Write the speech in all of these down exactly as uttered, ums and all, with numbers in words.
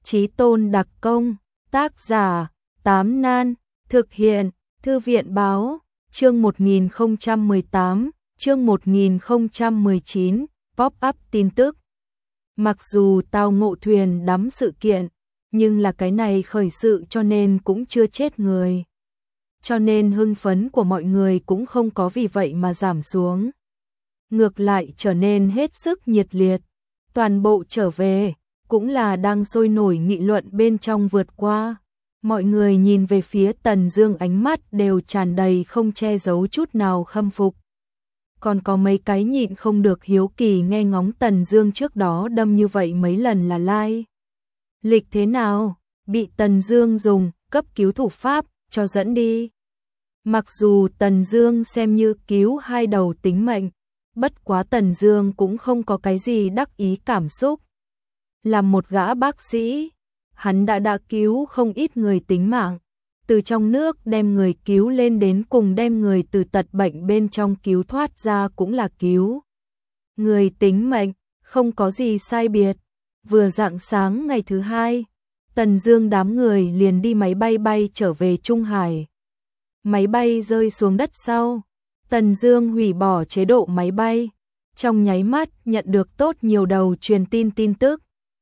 Chí Tôn đặc công, tác giả, Tám Nan, thực hiện, Thư viện báo, chương một nghìn không trăm mười tám, chương một nghìn không trăm mười chín, pop-up tin tức. Mặc dù tao ngộ thuyền đắm sự kiện, nhưng là cái này khởi sự cho nên cũng chưa chết người. Cho nên hưng phấn của mọi người cũng không có vì vậy mà giảm xuống. Ngược lại trở nên hết sức nhiệt liệt. Toàn bộ trở về, cũng là đang sôi nổi nghị luận bên trong vượt qua. Mọi người nhìn về phía Tần Dương ánh mắt đều tràn đầy không che giấu chút nào khâm phục. Còn có mấy cái nhịn không được hiếu kỳ nghe ngóng Tần Dương trước đó đâm như vậy mấy lần là lai. Lịch thế nào, bị Tần Dương dùng cấp cứu thủ pháp cho dẫn đi. Mặc dù Tần Dương xem như cứu hai đầu tính mệnh, bất quá Tần Dương cũng không có cái gì đắc ý cảm xúc. Là một gã bác sĩ, hắn đã đã cứu không ít người tính mạng, từ trong nước đem người cứu lên đến cùng đem người từ tật bệnh bên trong cứu thoát ra cũng là cứu. Người tính mệnh, không có gì sai biệt. Vừa rạng sáng ngày thứ hai, Tần Dương đám người liền đi máy bay bay trở về Trung Hải. Máy bay rơi xuống đất sau, Tần Dương hủy bỏ chế độ máy bay, trong nháy mắt nhận được tốt nhiều đầu truyền tin tin tức.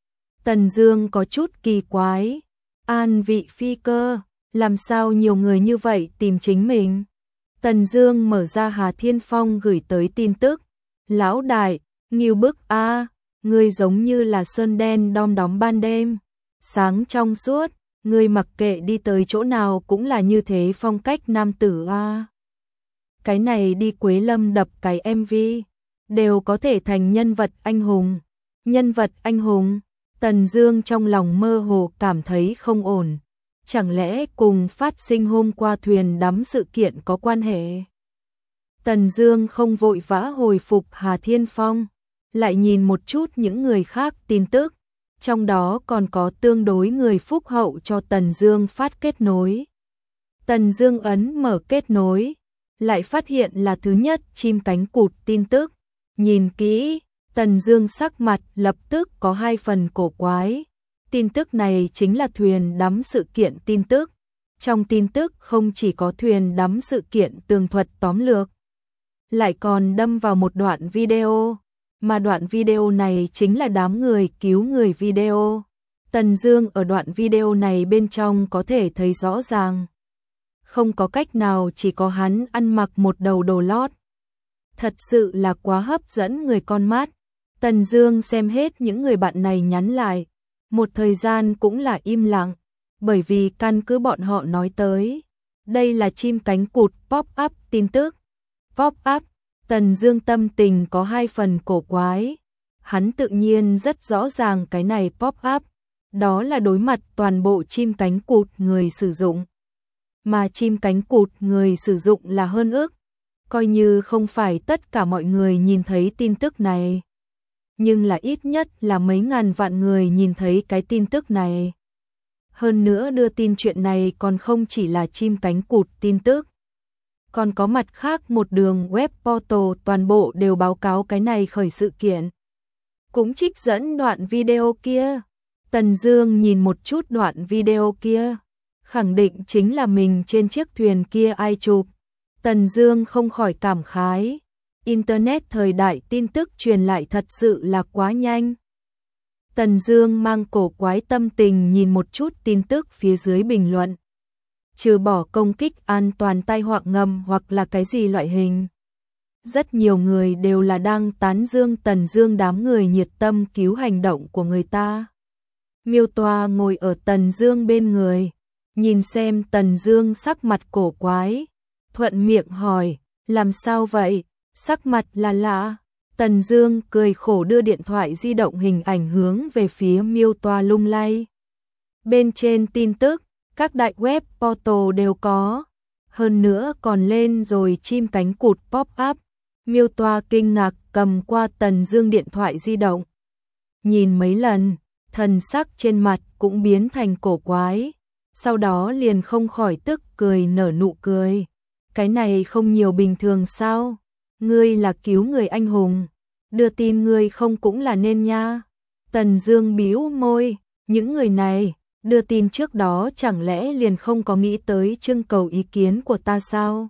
Tần Dương có chút kỳ quái, an vị phi cơ, làm sao nhiều người như vậy tìm chính mình? Tần Dương mở ra Hà Thiên Phong gửi tới tin tức, lão đại, ngưu bức a, ngươi giống như là sơn đen đom đóm ban đêm, sáng trong suốt, ngươi mặc kệ đi tới chỗ nào cũng là như thế phong cách nam tử a. Cái này đi Quế Lâm đập cái em vê, đều có thể thành nhân vật anh hùng. Nhân vật anh hùng, Tần Dương trong lòng mơ hồ cảm thấy không ổn. Chẳng lẽ cùng phát sinh hôm qua thuyền đắm sự kiện có quan hệ? Tần Dương không vội vã hồi phục Hà Thiên Phong, lại nhìn một chút những người khác tin tức, trong đó còn có tương đối người phúc hậu cho Tần Dương phát kết nối. Tần Dương ấn mở kết nối, lại phát hiện là thứ nhất chim cánh cụt tin tức. Nhìn kỹ, Tần Dương sắc mặt lập tức có hai phần cổ quái. Tin tức này chính là thuyền đắm sự kiện tin tức. Trong tin tức không chỉ có thuyền đắm sự kiện tường thuật tóm lược, lại còn đâm vào một đoạn video, mà đoạn video này chính là đám người cứu người video. Tần Dương ở đoạn video này bên trong có thể thấy rõ ràng, không có cách nào chỉ có hắn ăn mặc một đầu đồ lót. Thật sự là quá hấp dẫn người con mắt. Tần Dương xem hết những người bạn này nhắn lại, một thời gian cũng là im lặng, bởi vì căn cứ bọn họ nói tới, đây là chim cánh cụt pop-up tin tức. Pop-up, Tần Dương tâm tình có hai phần cổ quái. Hắn tự nhiên rất rõ ràng cái này pop-up, đó là đối mặt toàn bộ chim cánh cụt người sử dụng. Mà chim cánh cụt người sử dụng là hơn ước, coi như không phải tất cả mọi người nhìn thấy tin tức này, nhưng là ít nhất là mấy ngàn vạn người nhìn thấy cái tin tức này. Hơn nữa đưa tin chuyện này còn không chỉ là chim cánh cụt tin tức, còn có mặt khác một đường web portal toàn bộ đều báo cáo cái này khởi sự kiện. Cũng trích dẫn đoạn video kia. Tần Dương nhìn một chút đoạn video kia, khẳng định chính là mình trên chiếc thuyền kia ai chụp. Tần Dương không khỏi cảm khái, Internet thời đại tin tức truyền lại thật sự là quá nhanh. Tần Dương mang cổ quái tâm tình nhìn một chút tin tức phía dưới bình luận. Trừ bỏ công kích an toàn tai họa ngầm hoặc là cái gì loại hình, rất nhiều người đều là đang tán dương Tần Dương đám người nhiệt tâm cứu hành động của người ta. Miêu Toa ngồi ở Tần Dương bên người, nhìn xem Tần Dương sắc mặt cổ quái, thuận miệng hỏi, làm sao vậy, sắc mặt là lạ. Tần Dương cười khổ đưa điện thoại di động hình ảnh hướng về phía Miêu Toa lung lay. Bên trên tin tức, các đại web portal đều có, hơn nữa còn lên rồi chim cánh cụt pop-up. Miêu Toa kinh ngạc cầm qua Tần Dương điện thoại di động, nhìn mấy lần, thần sắc trên mặt cũng biến thành cổ quái, sau đó liền không khỏi tức cười nở nụ cười. Cái này không nhiều bình thường sao? Ngươi là cứu người anh hùng, đưa tin ngươi không cũng là nên nha. Tần Dương bĩu môi, Những người này, đưa tin trước đó chẳng lẽ liền không có nghĩ tới trưng cầu ý kiến của ta sao?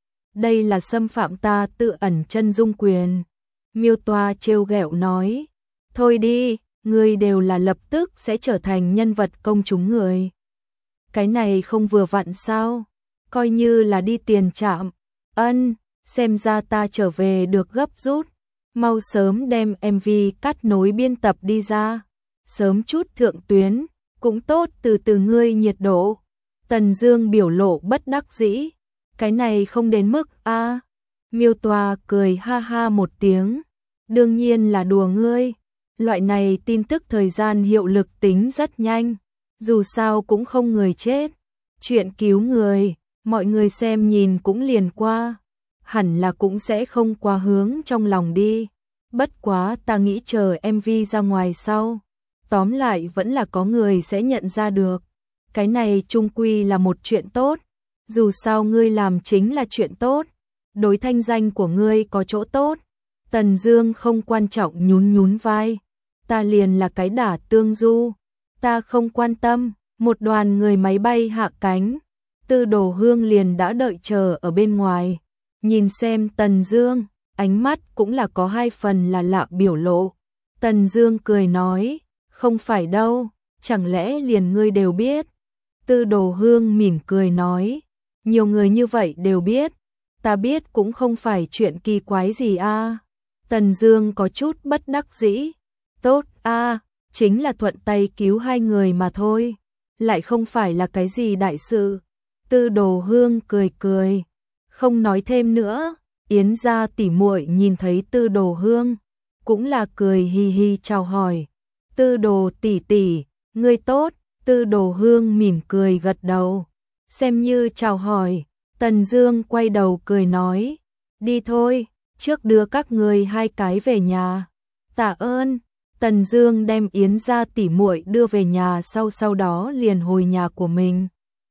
Đây là xâm phạm ta tự ẩn chân dung quyền. Miêu Toa trêu ghẹo nói, thôi đi, ngươi đều là lập tức sẽ trở thành nhân vật công chúng người. Cái này không vừa vặn sao? Coi như là đi tiền trạm. Ân, xem ra ta trở về được gấp rút. Mau sớm đem em vê cắt nối biên tập đi ra. Sớm chút thượng tuyến, cũng tốt, từ từ ngươi nhiệt độ. Tần Dương biểu lộ bất đắc dĩ. Cái này không đến mức a. À. Miêu Toa cười ha ha một tiếng. Đương nhiên là đùa ngươi. Loại này tin tức thời gian hiệu lực tính rất nhanh. Dù sao cũng không người chết. Chuyện cứu người, mọi người xem nhìn cũng liền qua. Hẳn là cũng sẽ không qua hướng trong lòng đi. Bất quá ta nghĩ chờ em vê ra ngoài sau. Tóm lại vẫn là có người sẽ nhận ra được. Cái này chung quy là một chuyện tốt. Dù sao ngươi làm chính là chuyện tốt. Đối thanh danh của ngươi có chỗ tốt. Tần Dương không quan trọng nhún nhún vai. Ta liền là cái đả tương du. Ta không quan tâm. Một đoàn người máy bay hạ cánh. Tư Đồ Hương liền đã đợi chờ ở bên ngoài. Nhìn xem Tần Dương, ánh mắt cũng là có hai phần là lạ biểu lộ. Tần Dương cười nói, không phải đâu, chẳng lẽ liền ngươi đều biết. Tư Đồ Hương mỉm cười nói, nhiều người như vậy đều biết, ta biết cũng không phải chuyện kỳ quái gì a. À. Tần Dương có chút bất đắc dĩ, tốt a, à, chính là thuận tay cứu hai người mà thôi, lại không phải là cái gì đại sự. Tư Đồ Hương cười cười, không nói thêm nữa. Yến gia tỷ muội nhìn thấy Tư Đồ Hương, cũng là cười hi hi chào hỏi. Tư Đồ tỷ tỷ, ngươi tốt. Tư Đồ Hương mỉm cười gật đầu, xem như chào hỏi. Tần Dương quay đầu cười nói, đi thôi, trước đưa các ngươi hai cái về nhà. Tạ ơn. Tần Dương đem Yến gia tỷ muội đưa về nhà, sau sau đó liền hồi nhà của mình.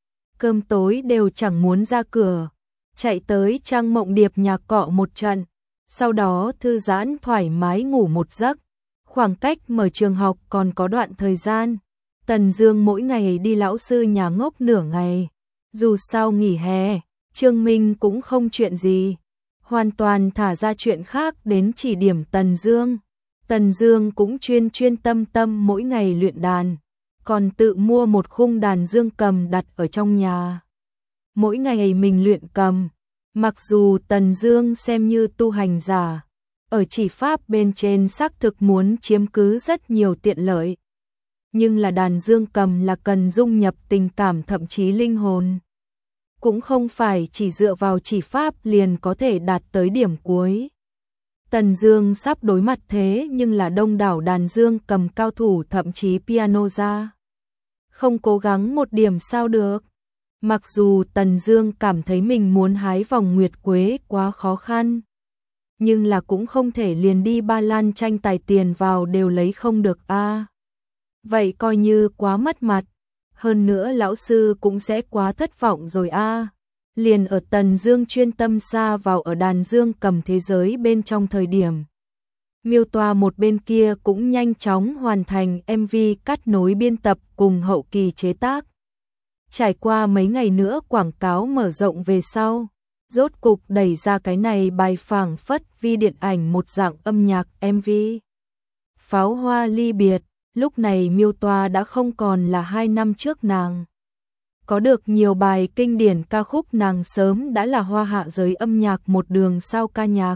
Cơm tối đều chẳng muốn ra cửa, chạy tới Trang Mộng Điệp nhà cọ một trận, sau đó thư giãn thoải mái ngủ một giấc. Khoảng cách mở trường học còn có đoạn thời gian, Tần Dương mỗi ngày đi lão sư nhà ngốc nửa ngày. Dù sao nghỉ hè, Trương Minh cũng không chuyện gì, hoàn toàn thả ra chuyện khác đến chỉ điểm Tần Dương. Tần Dương cũng chuyên chuyên tâm tâm mỗi ngày luyện đàn, còn tự mua một khung đàn dương cầm đặt ở trong nhà. Mỗi ngày mình luyện cầm, mặc dù Tần Dương xem như tu hành giả, ở chỉ pháp bên trên xác thực muốn chiếm cứ rất nhiều tiện lợi, nhưng là đàn dương cầm là cần dung nhập tình cảm thậm chí linh hồn, cũng không phải chỉ dựa vào chỉ pháp liền có thể đạt tới điểm cuối. Tần Dương sắp đối mặt thế nhưng là đông đảo đàn dương cầm cao thủ thậm chí piano ra, không cố gắng một điểm sao được. Mặc dù Tần Dương cảm thấy mình muốn hái vòng nguyệt quế quá khó khăn, nhưng là cũng không thể liền đi Ba Lan tranh tài tiền vào đều lấy không được a. À. Vậy coi như quá mất mặt, hơn nữa lão sư cũng sẽ quá thất vọng rồi a. À. Liền ở Tần Dương chuyên tâm xa vào ở đàn dương cầm thế giới bên trong thời điểm, Miêu Toa một bên kia cũng nhanh chóng hoàn thành em vê cắt nối biên tập cùng hậu kỳ chế tác. Trải qua mấy ngày nữa quảng cáo mở rộng về sau, rốt cục đẩy ra cái này bài phảng phất vi điện ảnh một dạng âm nhạc em vê. Pháo hoa ly biệt, lúc này Miêu Toa đã không còn là hai năm trước nàng. Có được nhiều bài kinh điển ca khúc, nàng sớm đã là hoa hạ giới âm nhạc một đường sao ca nhạc.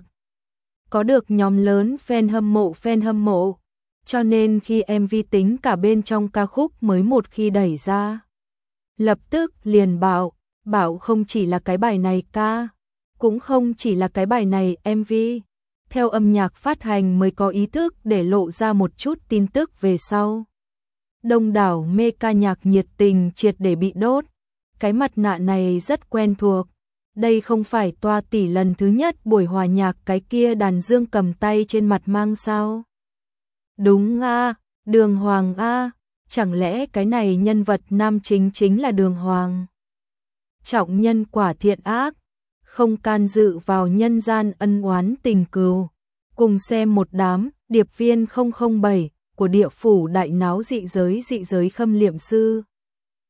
Có được nhóm lớn fan hâm mộ fan hâm mộ, cho nên khi em vê tính cả bên trong ca khúc mới một khi đẩy ra, lập tức liền bảo, bảo không chỉ là cái bài này ca, cũng không chỉ là cái bài này em vê. Theo âm nhạc phát hành mới có ý thức để lộ ra một chút tin tức về sau. Đông đảo mê ca nhạc nhiệt tình triệt để bị đốt. Cái mặt nạ này rất quen thuộc. Đây không phải Toa tỷ lần thứ nhất buổi hòa nhạc cái kia đàn dương cầm tay trên mặt mang sao? Đúng a, à, Đường Hoàng a, à, chẳng lẽ cái này nhân vật nam chính chính là Đường Hoàng? Trọng nhân quả thiện ác, không can dự vào nhân gian ân oán tình cừu. Cùng xem một đám điệp viên không không bảy, của địa phủ đại náo dị giới dị giới khâm liệm sư.